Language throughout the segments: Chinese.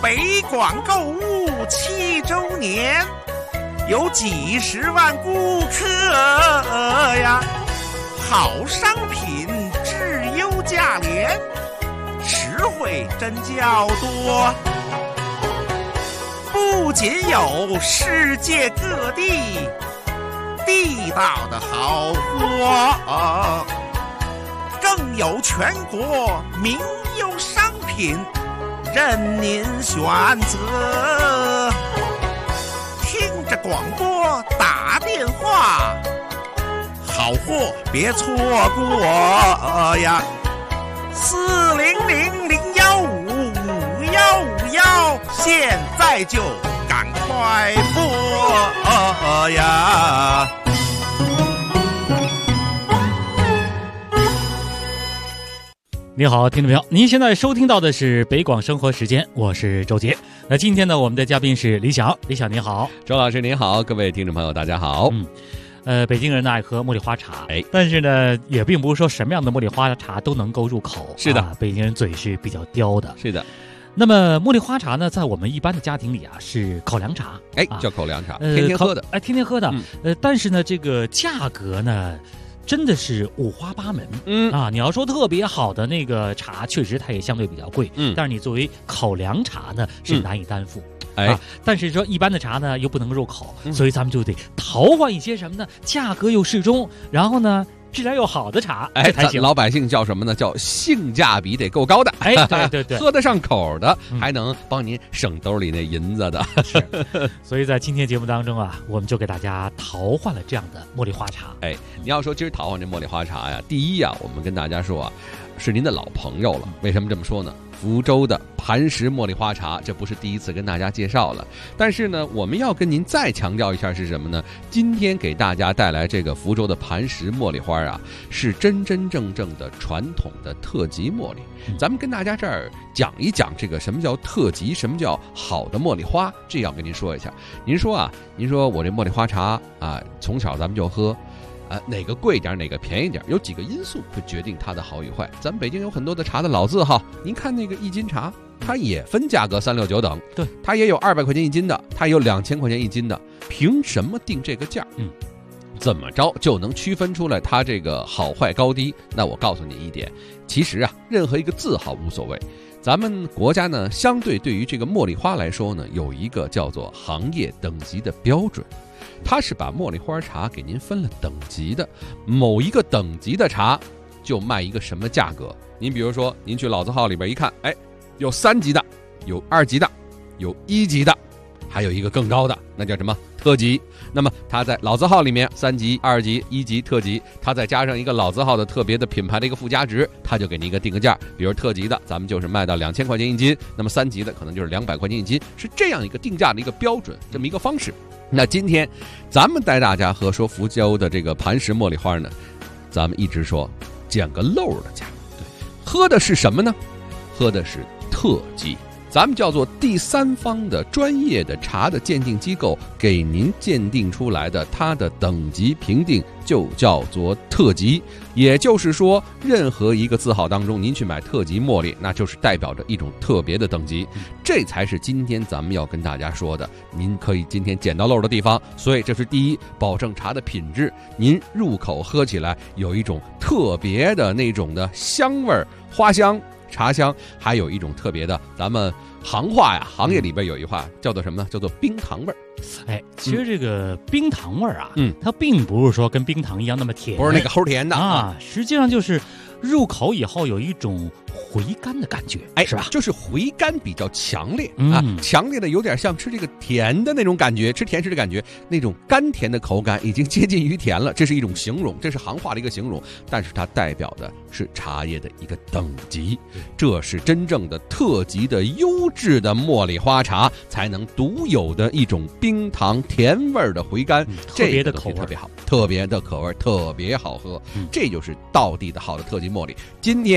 北广购物7周年，有几十万顾客呀，好商品质优价廉，实惠真叫多。不仅有世界各地地道的好货，更有全国名优商品任您选择。听着广播打电话，好货别错过呀！4000155151，现在就赶快拨呀！ 你好，听众朋友，您现在收听到的是北广生活时间，我是周杰。那今天呢，我们的嘉宾是李想，李想您好。 周老师您好，各位听众朋友大家好。 北京人呢爱喝茉莉花茶，但是呢，也并不是说什么样的茉莉花茶都能够入口。 是的， 北京人嘴是比较刁的。 是的。 那么茉莉花茶呢，在我们一般的家庭里啊，是口粮茶， 叫口粮茶，天天喝的， 天天喝的。但是呢，这个价格呢，真的是五花八门。你要说特别好的那个茶，确实它也相对比较贵。但是你作为口粮茶呢，是难以担负。但是说一般的茶呢又不能入口，所以咱们就得淘换一些什么呢？价格又适中，然后呢质量又好的茶，才行。 老百姓叫什么呢？叫性价比得够高的。 对， 喝得上口的，还能帮您省兜里那银子的。 是，所以在今天节目当中啊，我们就给大家淘换了这样的茉莉花茶。 你要说今儿淘换这茉莉花茶呀，第一呀，我们跟大家说啊，是您的老朋友了。为什么这么说呢？福州的磐石茉莉花茶，这不是第一次跟大家介绍了。但是呢，我们要跟您再强调一下是什么呢？今天给大家带来这个福州的磐石茉莉花啊，是真真正正的传统的特级茉莉。咱们跟大家这儿讲一讲这个什么叫特级，什么叫好的茉莉花，这要跟您说一下。您说我这茉莉花茶啊，从小咱们就喝。哪个贵点哪个便宜点，有几个因素会决定它的好与坏。咱们北京有很多的茶的老字号，您看那个一斤茶，它也分价格369等， 对， 它也有200块钱一斤的，它也有2000块钱一斤的，凭什么定这个价？怎么着就能区分出来它这个好坏高低？那我告诉你一点，其实啊，任何一个字号无所谓。咱们国家呢，相对于这个茉莉花来说呢，有一个叫做行业等级的标准。它是把茉莉花茶给您分了等级的，某一个等级的茶就卖一个什么价格。您比如说，您去老字号里边一看，有3级的，有2级的，有1级的，还有一个更高的，那叫什么？特级。那么它在老字号里面3级、2级、1级、特级，它再加上一个老字号的特别的品牌的一个附加值，它就给您一个定个价。比如特级的，咱们就是卖到2000块钱一斤，那么3级的可能就是200块钱一斤，是这样一个定价的一个标准，这么一个方式。那今天咱们带大家说福州的这个磐石茉莉花呢，咱们一直说捡个漏的价，对，喝的是什么呢？喝的是特级。咱们叫做第三方的专业的茶的鉴定机构给您鉴定出来的，它的等级评定就叫做特级。也就是说，任何一个字号当中您去买特级茉莉，那就是代表着一种特别的等级，这才是今天咱们要跟大家说的，您可以今天捡到漏的地方。所以这是第一，保证茶的品质，您入口喝起来有一种特别的那种的香味儿、花香、茶香，还有一种特别的，咱们行业里边有一话叫做什么呢？叫做冰糖味儿。 其实这个冰糖味儿啊，它并不是说跟冰糖一样那么甜， 不是那个齁甜的啊， 实际上就是入口以后有一种回甘的感觉，是吧？ 就是回甘比较强烈啊，强烈的有点像吃这个甜的那种感觉，吃甜食的感觉，那种甘甜的口感已经接近于甜了，这是一种形容，这是行话的一个形容，但是它代表的是茶叶的一个等级，这是真正的特级的优质的茉莉花茶才能独有的一种冰糖甜味的回甘， 特别的口味特别好，特别的口味特别好喝，这就是道地的好的特级茉莉。今天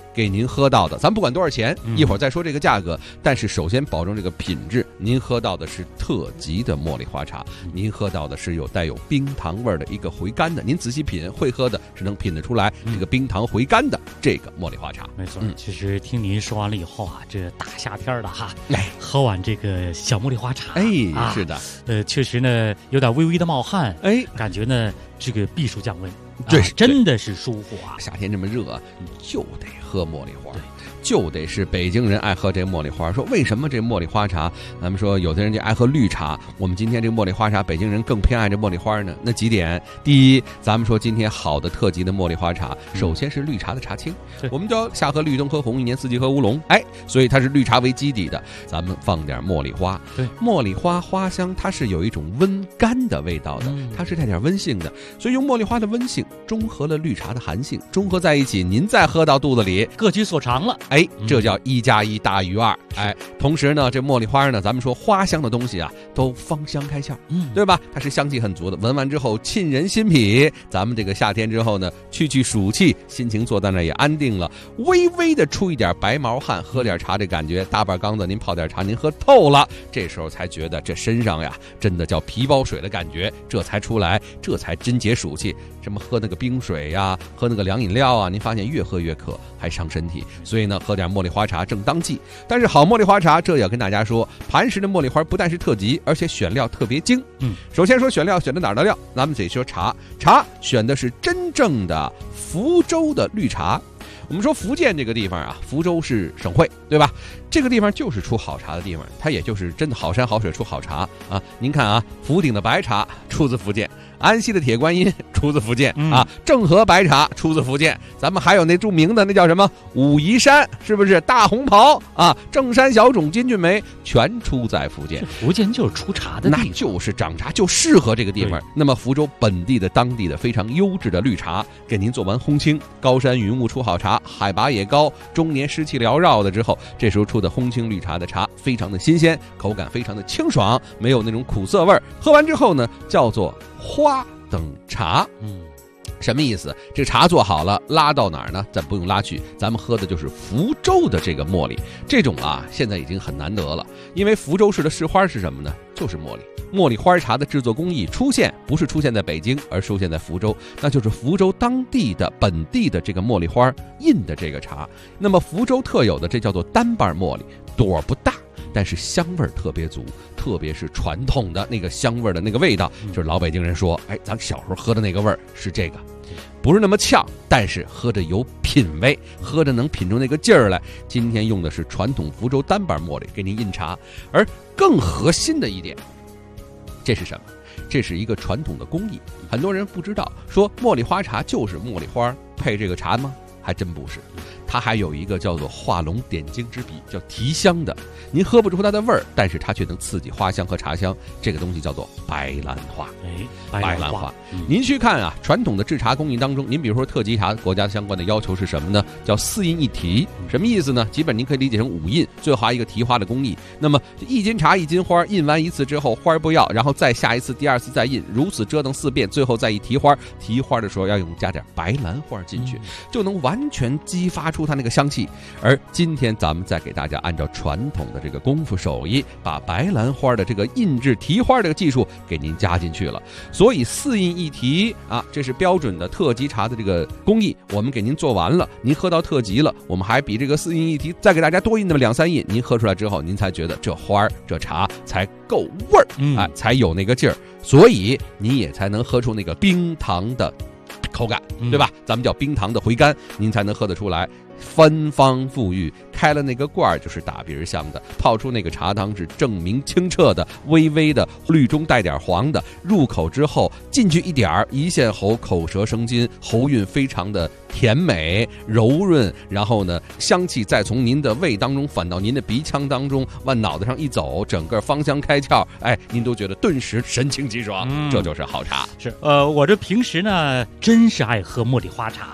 给您喝到的，咱不管多少钱，一会儿再说这个价格，但是首先保证这个品质，您喝到的是特级的茉莉花茶，您喝到的是带有冰糖味的一个回甘的，您仔细品，会喝的是能品得出来这个冰糖回甘的这个茉莉花茶。 没错，其实听您说完了以后啊，这大夏天的哈，喝碗这个小茉莉花茶， 是的， 确实呢有点微微的冒汗，感觉呢这个避暑降温，这真的是舒服啊！ 夏天这么热，就得喝茉莉花。就得是北京人爱喝这茉莉花。说为什么这茉莉花茶，咱们说有的人就爱喝绿茶，我们今天这茉莉花茶北京人更偏爱这茉莉花呢？那几点：第一，咱们说今天好的特级的茉莉花茶，首先是绿茶的茶青，我们叫夏喝绿冬喝红，一年四季喝乌龙，所以它是绿茶为基底的，咱们放点茉莉花，茉莉花花香它是有一种温甘的味道的，它是带点温性的，所以用茉莉花的温性中和了绿茶的寒性，中和在一起，您再喝到肚子里， 各取所长了。 这叫1+1大于2。同时呢，这茉莉花呢，咱们说花香的东西啊，都芳香开窍，对吧？它是香气很足的，闻完之后沁人心脾。咱们这个夏天之后呢，去暑气，心情坐在那也安定了，微微的出一点白毛汗，喝点茶这感觉，大半缸子您泡点茶，您喝透了，这时候才觉得这身上呀，真的叫皮包水的感觉，这才出来，这才真解暑气。什么喝那个冰水呀，喝那个凉饮料啊，您发现越喝越渴，还伤身体。所以呢，喝点茉莉花茶正当季。但是好茉莉花茶，这也要跟大家说，磐石的茉莉花不但是特级，而且选料特别精。首先说选料选的哪儿的料，咱们得说茶选的是真正的福州的绿茶。我们说福建这个地方啊，福州是省会，对吧？这个地方就是出好茶的地方，它也就是真的好山好水出好茶啊。您看啊，福鼎的白茶出自福建，安溪的铁观音出自福建啊，正和白茶出自福建，咱们还有那著名的那叫什么武夷山，是不是大红袍啊？正山小种、金骏眉全出在福建。 福建就是出茶的地方， 那就是长茶，就适合这个地方。那么福州本地的当地的非常优质的绿茶，给您做完烘青，高山云雾出好茶，海拔也高，中年湿气缭绕的之后，这时候出的烘青绿茶的茶非常的新鲜，口感非常的清爽，没有那种苦涩味儿。喝完之后呢，叫做花等茶。什么意思？这茶做好了，拉到哪儿呢？咱不用拉去，咱们喝的就是福州的这个茉莉。这种啊，现在已经很难得了，因为福州市的市花是什么呢？就是茉莉。茉莉花茶的制作工艺不是出现在北京，而出现在福州，那就是福州当地的本地的这个茉莉花印的这个茶。那么福州特有的这叫做单瓣茉莉，朵不大，但是香味特别足，特别是传统的那个香味的那个味道，就是老北京人说，咱小时候喝的那个味儿是这个，不是那么呛，但是喝着有品味，喝着能品出那个劲儿来。今天用的是传统福州单瓣茉莉给您印茶，而更核心的一点，这是什么？这是一个传统的工艺，很多人不知道，说茉莉花茶就是茉莉花配这个茶吗？还真不是，它还有一个叫做画龙点睛之笔，叫提香的。您喝不出它的味儿，但是它却能刺激花香和茶香。这个东西叫做白兰花。白兰花。您去看啊，传统的制茶工艺当中，您比如说特级茶，国家相关的要求是什么呢？叫4印1提。什么意思呢？基本您可以理解成5印，最后还有一个提花的工艺。那么1斤茶1斤花，印完1次之后花不要，然后再下一次，第2次再印，如此折腾4遍，最后再一提花。提花的时候要加点白兰花进去，就能完全激发出它那个香气。而今天咱们再给大家按照传统的这个功夫手艺，把白兰花的这个印制提花这个技术给您加进去了。所以4印1提啊，这是标准的特级茶的这个工艺，我们给您做完了，您喝到特级了，我们还比这个4印1提再给大家多印那么2、3印，您喝出来之后，您才觉得这花这茶才够味儿，才有那个劲儿，所以您也才能喝出那个冰糖的口感，对吧？咱们叫冰糖的回甘，您才能喝得出来。芬芳馥郁，开了那个罐儿就是打鼻香的，泡出那个茶汤是证明清澈的，微微的绿中带点黄的，入口之后进去一点儿，一陷喉，口舌生津，喉韵非常的甜美柔润，然后呢，香气再从您的胃当中反到您的鼻腔当中，往脑袋上一走，整个芳香开窍，您都觉得顿时神清气爽，这就是好茶。 是，我这平时呢，真是爱喝茉莉花茶，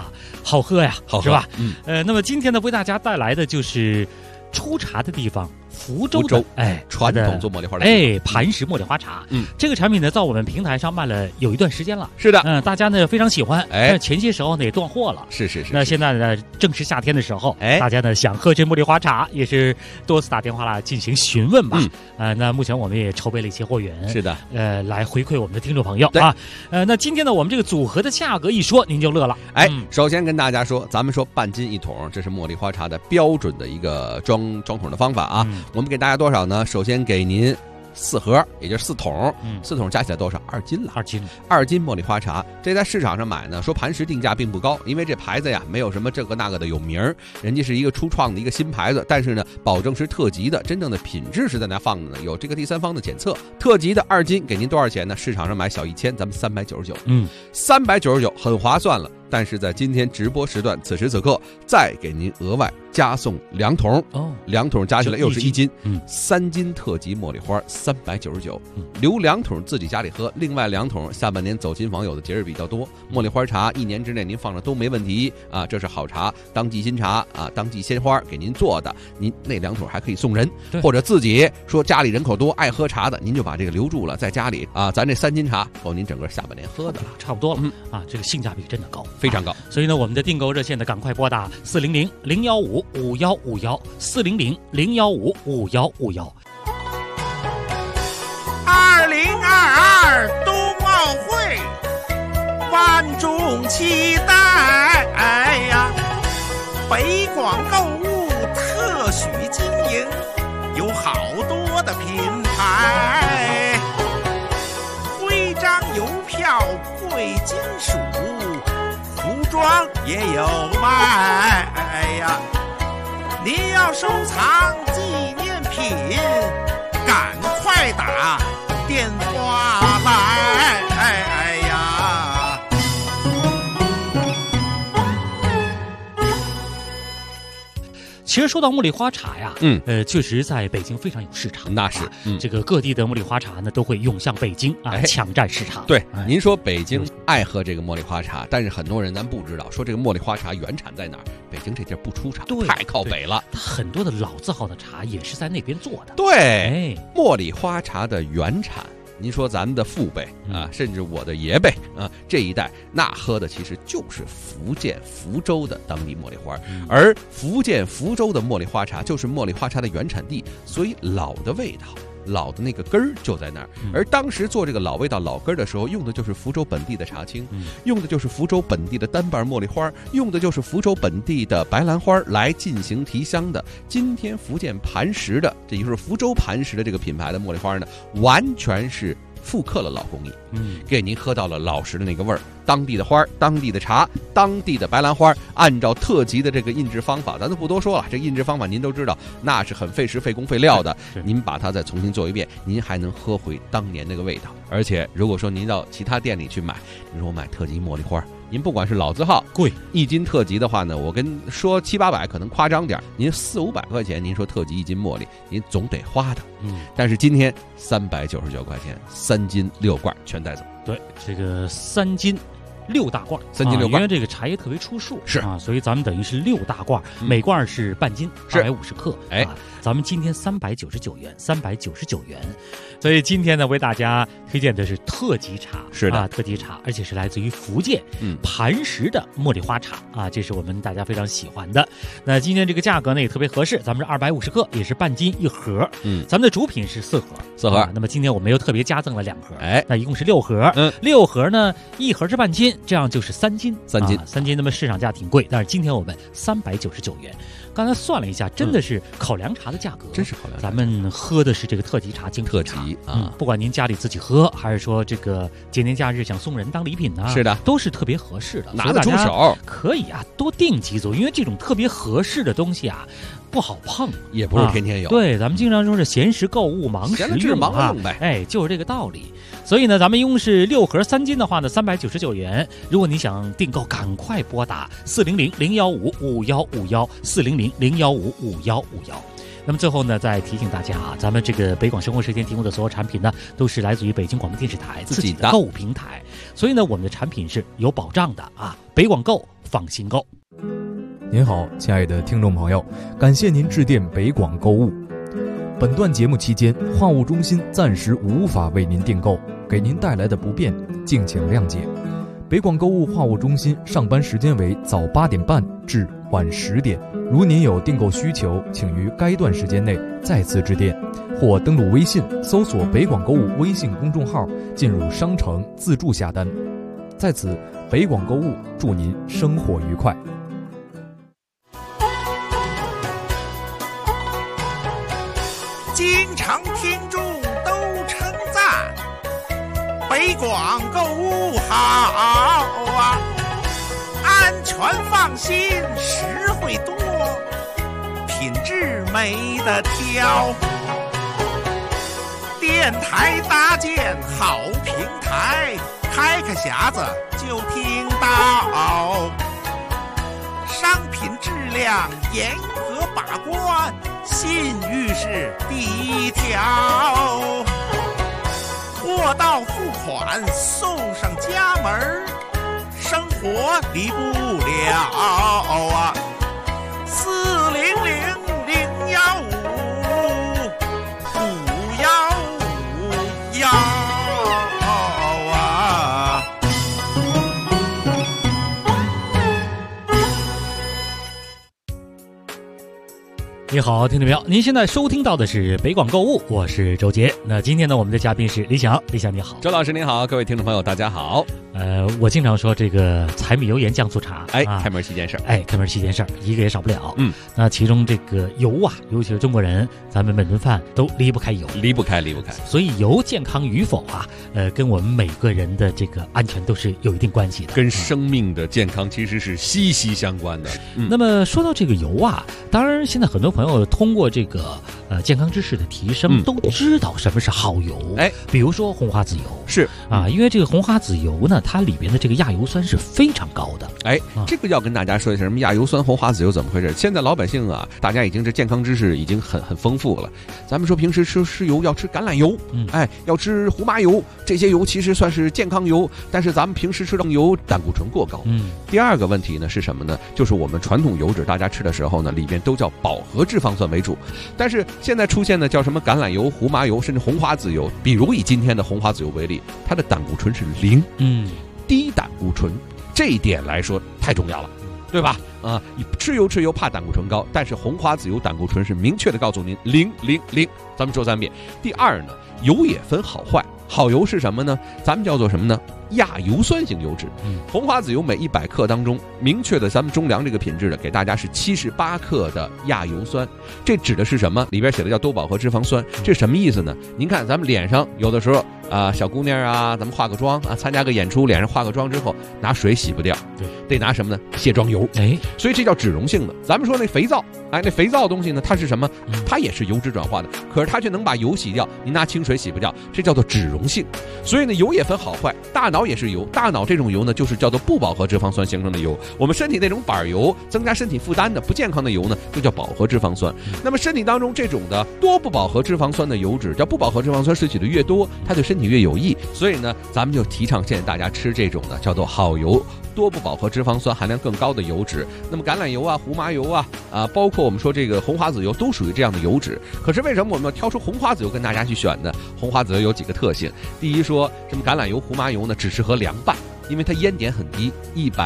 好喝呀， 好喝是吧？那么今天呢，为大家带来的就是出茶的地方福州的传统做茉莉花的磐石茉莉花茶。这个产品呢，在我们平台上卖了有一段时间了。 是的， 大家呢非常喜欢。但前些时候呢也断货了。 是。 那现在呢正是夏天的时候，大家呢想喝这茉莉花茶，也是多次打电话来进行询问吧。那目前我们也筹备了一些货源。 是的， 来回馈我们的听众朋友啊。那今天呢，我们这个组合的价格一说，您就乐了。 首先跟大家说，咱们说半斤一桶，这是茉莉花茶的标准的一个装桶的方法啊。我们给大家多少呢？首先给您4盒，也就是4桶，4桶加起来多少？2斤了。2斤茉莉花茶，这在市场上买呢，说磐石定价并不高，因为这牌子呀没有什么这个那个的有名儿，人家是一个初创的一个新牌子，但是呢，保证是特级的，真正的品质是在那放的呢，有这个第三方的检测。特级的2斤给您多少钱呢？市场上买小1000，咱们399。399很划算了。但是在今天直播时段，此时此刻再给您额外加送2桶，2桶加起来又是1斤，3斤特级茉莉花399，留2桶自己家里喝，另外2桶下半年走亲访友的节日比较多，茉莉花茶1年之内您放着都没问题啊，这是好茶，当季新茶啊，当季鲜花给您做的，您那2桶还可以送人，或者自己说家里人口多爱喝茶的，您就把这个留住了，在家里啊，咱这3斤茶够您整个下半年喝的了， 差不多了啊，这个性价比真的高。 非常高， 所以呢，我们的订购热线呢，赶快拨打400-015-5151，400-015-5151。 2022冬奥会，万众期待呀！北广购物特许经营，有好多的品牌，徽章、邮票、贵金属。服装也有卖呀！您要收藏纪念品，赶快打电话来！ 其实说到茉莉花茶呀，确实在北京非常有市场。 那是， 这个各地的茉莉花茶呢都会涌向北京啊，抢占市场。 对，您说北京爱喝这个茉莉花茶，但是很多人咱不知道，说这个茉莉花茶原产在哪儿？北京这地儿不出产，太靠北了。 它很多的老字号的茶也是在那边做的。 对，茉莉花茶的原产。您说咱们的父辈啊，甚至我的爷辈啊，这一代那喝的其实就是福建福州的当地茉莉花，而福建福州的茉莉花茶就是茉莉花茶的原产地，所以老的味道。老的那个根儿就在那儿，而当时做这个老味道老根儿的时候，用的就是福州本地的茶青，用的就是福州本地的单瓣茉莉花，用的就是福州本地的白兰花来进行提香的。今天福建磐石的，这也就是福州磐石的这个品牌的茉莉花呢，完全是复刻了老工艺，给您喝到了老实的那个味儿，当地的花，当地的茶，当地的白兰花，按照特级的这个印制方法，咱都不多说了，这印制方法您都知道，那是很费时费工费料的，您把它再重新做一遍，您还能喝回当年那个味道。而且如果说您到其他店里去买，您说我买特级茉莉花，您不管是老字号贵 1斤特级的话呢，我跟说700-800可能夸张点，您400-500块钱，您说特级1斤茉莉，您总得花的。但是今天399块钱，3斤6罐全带走。 对，这个3斤6大罐 ，3斤6罐， 因为这个茶叶特别出数， 是啊，所以咱们等于是6大罐，每罐是半斤，250克。咱们今天399元，399元。所以今天呢，为大家推荐的是特级茶， 是的， 特级茶，而且是来自于福建磐石的茉莉花茶啊，这是我们大家非常喜欢的。那今天这个价格呢也特别合适，咱们是250克，也是半斤1盒。咱们的主品是4盒，那么今天我们又特别加赠了2盒，那一共是6盒。6盒呢，1盒是半斤，这样就是3斤，3斤。那么市场价挺贵，但是今天我们399元。刚才算了一下，真的是考粮茶的价格， 真是考粮茶。 咱们喝的是这个特级茶，精品茶啊， 不管您家里自己喝，还是说这个节年假日想送人当礼品呢， 是的， 都是特别合适的， 拿得出手。 可以啊，多订几组，因为这种特别合适的东西啊，不好碰， 也不是天天有。 对，咱们经常说是闲时购物，忙时用啊，就是这个道理。所以呢，咱们一共是6盒3斤的话呢，399元。如果你想订购，赶快拨打400-015-5151，400-015-5151。那么最后呢，再提醒大家啊，咱们这个北广生活时间提供的所有产品呢，都是来自于北京广播电视台自己的购物平台，所以呢，我们的产品是有保障的啊。北广购，放心购。 您好，亲爱的听众朋友，感谢您致电北广购物。 本段节目期间，话务中心暂时无法为您订购，给您带来的不便，敬请谅解。北广购物话务中心上班时间为早8点半至晚10点。如您有订购需求，请于该段时间内再次致电，或登录微信搜索北广购物微信公众号，进入商城自助下单。在此，北广购物祝您生活愉快。 经常听众都称赞北广购物好啊，安全放心，实惠多，品质没得挑。电台搭建好平台，开个匣子就听到，商品质量严格把关，信誉是第一条。货到付款送上家门，生活离不了啊！400-015-515-5151啊！ 你好，听众朋友，您现在收听到的是北广购物，我是周杰。那今天呢，我们的嘉宾是李想，李想你好。 周老师您好，各位听众朋友大家好。 我经常说这个柴米油盐酱醋茶， 开门7件事， 开门7件事，一个也少不了。那其中这个油啊，尤其是中国人，咱们每顿饭都离不开油，离不开。所以油健康与否啊，跟我们每个人的这个安全都是有一定关系的， 跟生命的健康其实是息息相关的。 那么说到这个油啊，当然现在很多朋友通过这个健康知识的提升，都知道什么是好油。比如说红花籽油是啊，因为这个红花籽油呢，它里边的这个亚油酸是非常高的。 这个要跟大家说一下，什么亚油酸、红花籽油怎么回事？现在老百姓啊，大家已经这健康知识已经很丰富了。咱们说平时吃油要吃橄榄油，要吃胡麻油，这些油其实算是健康油，但是咱们平时吃的油胆固醇过高。第二个问题呢是什么呢？就是我们传统油脂大家吃的时候呢，里边都叫饱和脂肪酸为主，但是现在出现的叫什么橄榄油、胡麻油，甚至红花籽油。比如以今天的红花籽油为例，它的胆固醇是0，低胆固醇，这一点来说太重要了，对吧？吃油怕胆固醇高，但是红花籽油胆固醇是明确的告诉您0。咱们说3遍。第二呢，油也分好坏，好油是什么呢？咱们叫做什么呢？亚油酸型油脂。红花籽油每100克当中，明确的咱们中粮这个品质的给大家是78克的亚油酸，这指的是什么？里边写的叫多饱和脂肪酸，这什么意思呢？您看咱们脸上有的时候小姑娘啊，咱们化个妆啊，参加个演出，脸上化个妆之后，拿水洗不掉，得拿什么呢？卸妆油。所以这叫脂溶性的。咱们说那肥皂，那肥皂的东西呢，它是什么？它也是油脂转化的，可是它却能把油洗掉，您拿清水洗不掉，这叫做脂溶性。所以呢，油也分好坏，大脑也是油，大脑这种油呢，就是叫做不饱和脂肪酸形成的油。我们身体那种板油，增加身体负担的不健康的油呢，就叫饱和脂肪酸。那么身体当中这种的多不饱和脂肪酸的油脂，叫不饱和脂肪酸摄取的越多，它对身体越有益。所以呢，咱们就提倡现在大家吃这种的叫做好油，多不饱和脂肪酸含量更高的油脂。那么橄榄油啊、胡麻油啊，包括我们说这个红花籽油都属于这样的油脂。可是为什么我们要挑出红花籽油跟大家去选呢？红花籽油有几个特性。第一，说什么橄榄油、胡麻油呢，只适合凉拌，因为它烟点很低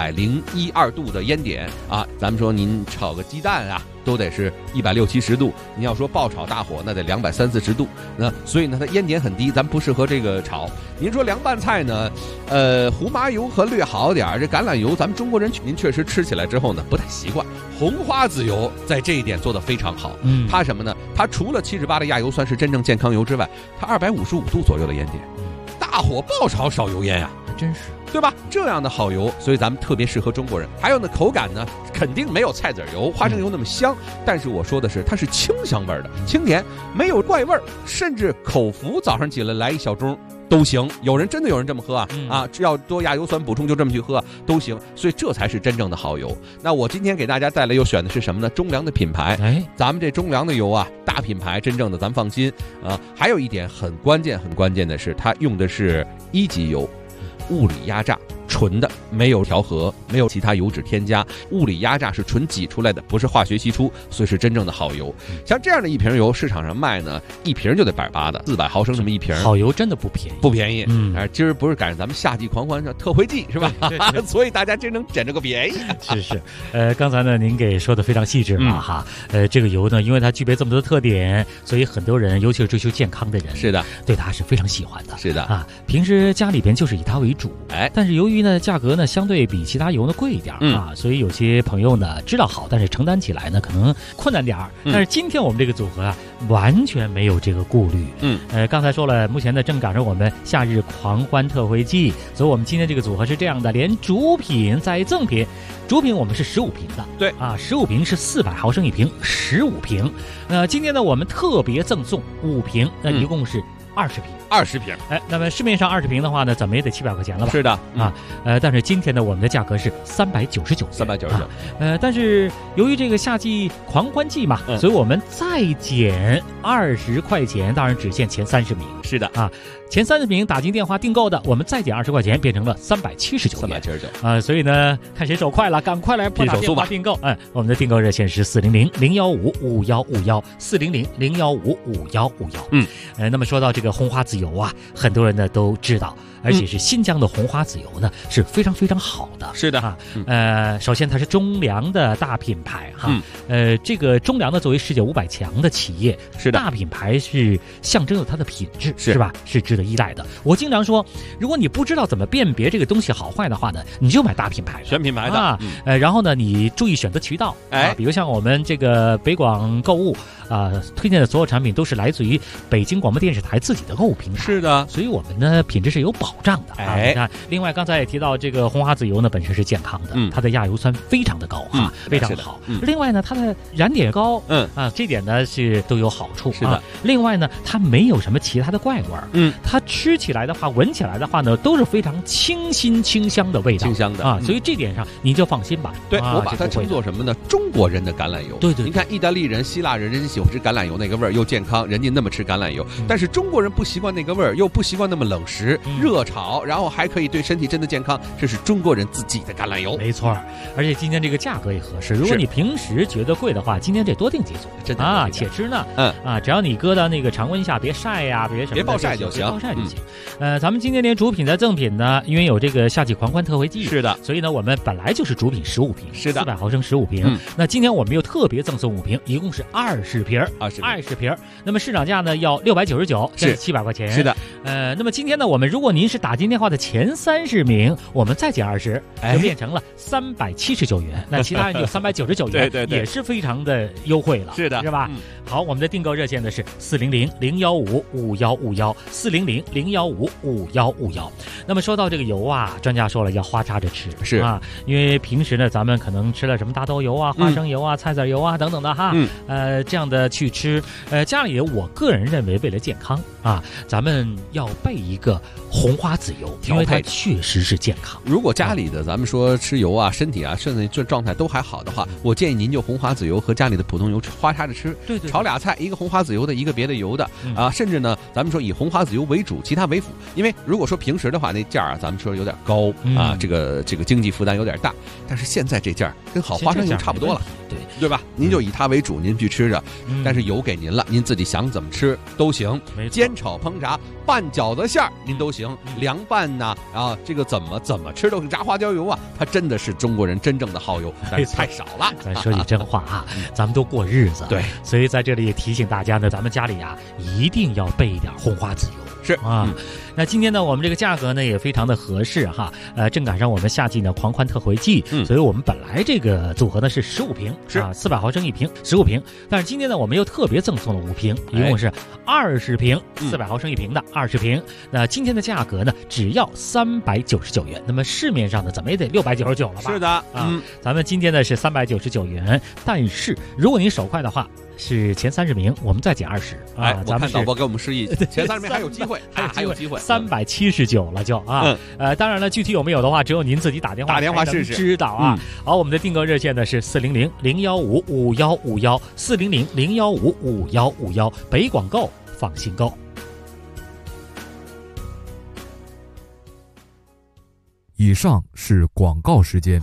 ，101-2度的烟点啊。咱们说您炒个鸡蛋啊，都得是160-170度，您要说爆炒大火那得230-240度，那所以呢它烟点很低，咱不适合这个炒。您说凉拌菜呢，胡麻油和略好点，这橄榄油咱们中国人您确实吃起来之后呢不太习惯。红花籽油在这一点做得非常好，它什么呢？它除了78的亚油酸是真正健康油之外，它255度左右的烟点，大火爆炒少油烟呀， 真是。 对吧？这样的好油，所以咱们特别适合中国人。还有呢，口感呢，肯定没有菜籽油、花生油那么香，但是我说的是它是清香味的，清甜，没有怪味儿，甚至口服早上起来来1小盅都行。有人这么喝只要多亚油酸补充就这么去喝都行。所以这才是真正的好油。那我今天给大家带来又选的是什么呢？中粮的品牌。咱们这中粮的油啊，大品牌，真正的咱们放心还有一点很关键的是，它用的是1级油。物理压榨纯的，没有调和，没有其他油脂添加，物理压榨是纯挤出来的，不是化学析出，所以是真正的好油。像这样的一瓶油，市场上卖呢，一瓶就得180的，400毫升这么一瓶， 好油真的不便宜， 不便宜。今儿不是赶上咱们夏季狂欢特惠季是吧？所以大家真能捡着个便宜。 是，刚才呢您给说的非常细致了哈。这个油呢，因为它具备这么多的特点，所以很多人，尤其是追求健康的人， 是的， 对它是非常喜欢的。 是的啊，平时家里边就是以它为主，但是由于呢价格呢相对比其他油呢贵一点啊，所以有些朋友呢知道好，但是承担起来呢可能困难点儿。但是今天我们这个组合啊，完全没有这个顾虑。刚才说了，目前呢正赶上我们夏日狂欢特惠季，所以我们今天这个组合是这样的，连主品再赠品。主品我们是15瓶的， 对啊，15瓶是400毫升一瓶，15瓶。今天呢我们特别赠送5瓶，那一共是20瓶。 20瓶， 那么市面上20瓶的话呢，怎么也得700块钱了吧？ 是的啊，但是今天呢，我们的价格是399 元， 但是由于这个夏季狂欢季嘛，所以我们再减20块钱，当然只限前30名。 是的啊，前30名打进电话订购的，我们再减20块钱，变成了379元。 379 所以呢，看谁手快了，赶快来拨打电话订购。我们的订购热线是400-015-5151，400-015-5151。那么说到这个红花籽油啊，很多人呢都知道，而且是新疆的红花籽油呢是非常非常好的。 是的啊，首先它是中粮的大品牌哈，这个中粮呢作为世界500强的企业， 是的， 大品牌是象征有它的品质，是吧？是值得依赖的。我经常说，如果你不知道怎么辨别这个东西好坏的话呢，你就买大品牌， 选品牌的啊。然后呢，你注意选择渠道，比如像我们这个北广购物推荐的所有产品都是来自于北京广播电视台自己的购物平台。 是的， 所以我们呢品质是有保障的。你看，另外刚才也提到这个红花籽油呢本身是健康的，它的亚油酸非常的高非常好。另外呢，它的燃点高，这点呢是都有好处。 是的， 另外呢，它没有什么其他的怪味儿，它吃起来的话，闻起来的话呢，都是非常清新清香的味道， 清香的所以这点上您就放心吧。 对，我把它称作什么呢？中国人的橄榄油。 对， 您看意大利人、希腊人，人家喜欢吃橄榄油那个味儿，又健康，人家那么吃橄榄油，但是中国人不习惯那个味儿，又不习惯那么冷食、热炒，然后还可以对身体真的健康，这是中国人自己的橄榄油。 没错，而且今天这个价格也合适。如果你平时觉得贵的话，今天这多订几组， 真的且吃呢。只要你搁到那个常温下，别晒呀，别暴晒就行， 暴晒就行。咱们今天连主品的赠品呢，因为有这个夏季狂欢特惠季， 是的， 所以呢，我们本来就是主品15瓶， 是的， 400毫升15瓶。那今天我们又特别赠送5瓶，一共是20瓶，20瓶。那么市场价呢要699，是700块钱。 是的， 那么今天呢，我们如果您是打进电话的前30名，我们再减20，就变成了379元。那其他人就399元， 对， 也是非常的优惠了， 是的， 是吧？好，我们的订购热线呢是400-015-5151，400-015-5151。那么说到这个油啊，专家说了要花插着吃， 是啊，因为平时呢咱们可能吃了什么大豆油啊、花生油啊、菜籽油啊等等的哈，这样的去吃，家里我个人认为为了健康啊，咱们要备一个红花籽油，因为它确实是健康。 如果家里的咱们说吃油啊、身体啊、甚至这状态都还好的话，我建议您就红花籽油和家里的普通油花插着吃。 对， 炒俩菜，一个红花籽油的，一个别的油的甚至呢，咱们说以红花籽油为主，其他为辅。因为如果说平时的话，那价啊，咱们说有点高这个经济负担有点大。但是现在这价跟好花生油差不多了，对吧？您就以它为主，您去吃着。但是油给您了，您自己想怎么吃都行，煎炒烹炸拌饺子馅儿您都行，凉拌呐这个怎么吃都是炸花椒油啊，它真的是中国人真正的好油，但是太少了。 咱说句真话啊，咱们都过日子， 对， 所以在这里也提醒大家呢，咱们家里啊一定要备一点红花籽油。 是啊，那今天呢，我们这个价格呢也非常的合适哈，正赶上我们夏季呢狂欢特惠季，所以我们本来这个组合呢是15瓶，是400毫升一瓶，15瓶，但是今天呢我们又特别赠送了5瓶，一共是20瓶，400毫升一瓶的20瓶。那今天的价格呢只要399元，那么市面上呢怎么也得699了吧？ 是的， 咱们今天呢是399元，但是如果您手快的话，是前30名，我们再减20。 我看导播给我们示意，前30名还有机会，还有机会 ，379了就当然了，具体有没有的话，只有您自己打电话试试知道啊。好，我们的订购热线呢是400-015-5151，400-015-5151，北广购，放心购。 以上是广告时间。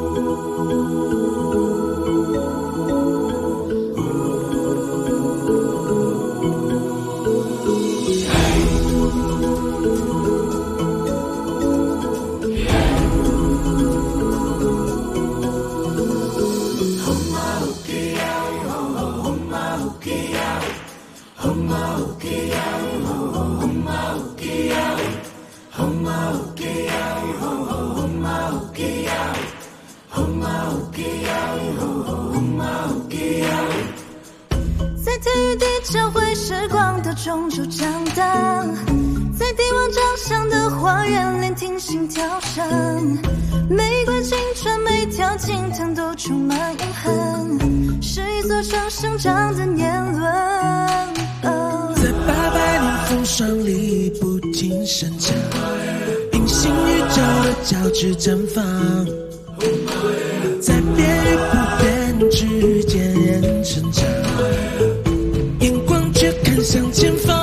在体育地交汇时光的中就长大，在帝王掌上的花园聆听心跳声，每个青春每条青藤都充满遗憾，是一座城生长的年轮。 在800年风霜里不停生长，平行宇宙的交织绽放，在变与不变之间人成长，眼光却看向前方。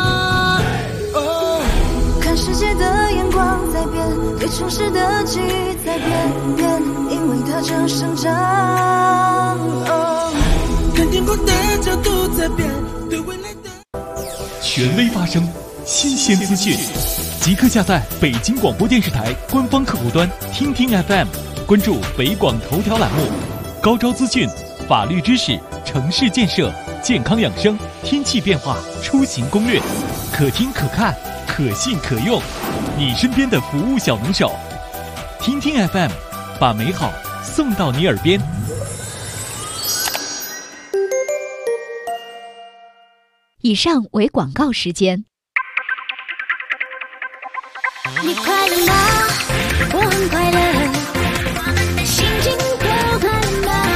看世界的眼光在变，对城市的记忆在变，因为它正生长。 看天空的角度在变，对未来的权威发声，新鲜资讯，即刻下载北京广播电视台官方客户端听听 FM， 关注北广头条栏目，高招资讯、法律知识、城市建设、健康养生、天气变化、出行攻略，可听可看，可信可用，你身边的服务小能手。听听 FM， 把美好送到你耳边。 以上为广告时间。 你快乐吗？我很快乐，心情都快乐吗？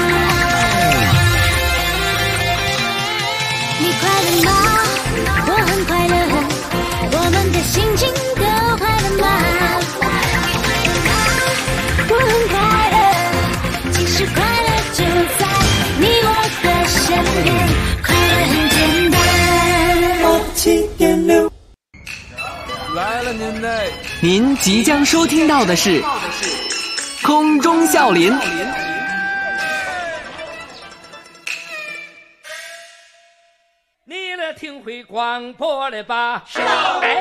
你快乐吗？我很快乐，我们的心情都快乐吗？我很快乐，其实快乐就在你我的身边，快乐很简单。7.6 来了您嘞！ 您即将收听到的是空中笑林。 你了听会广播了吧？少哎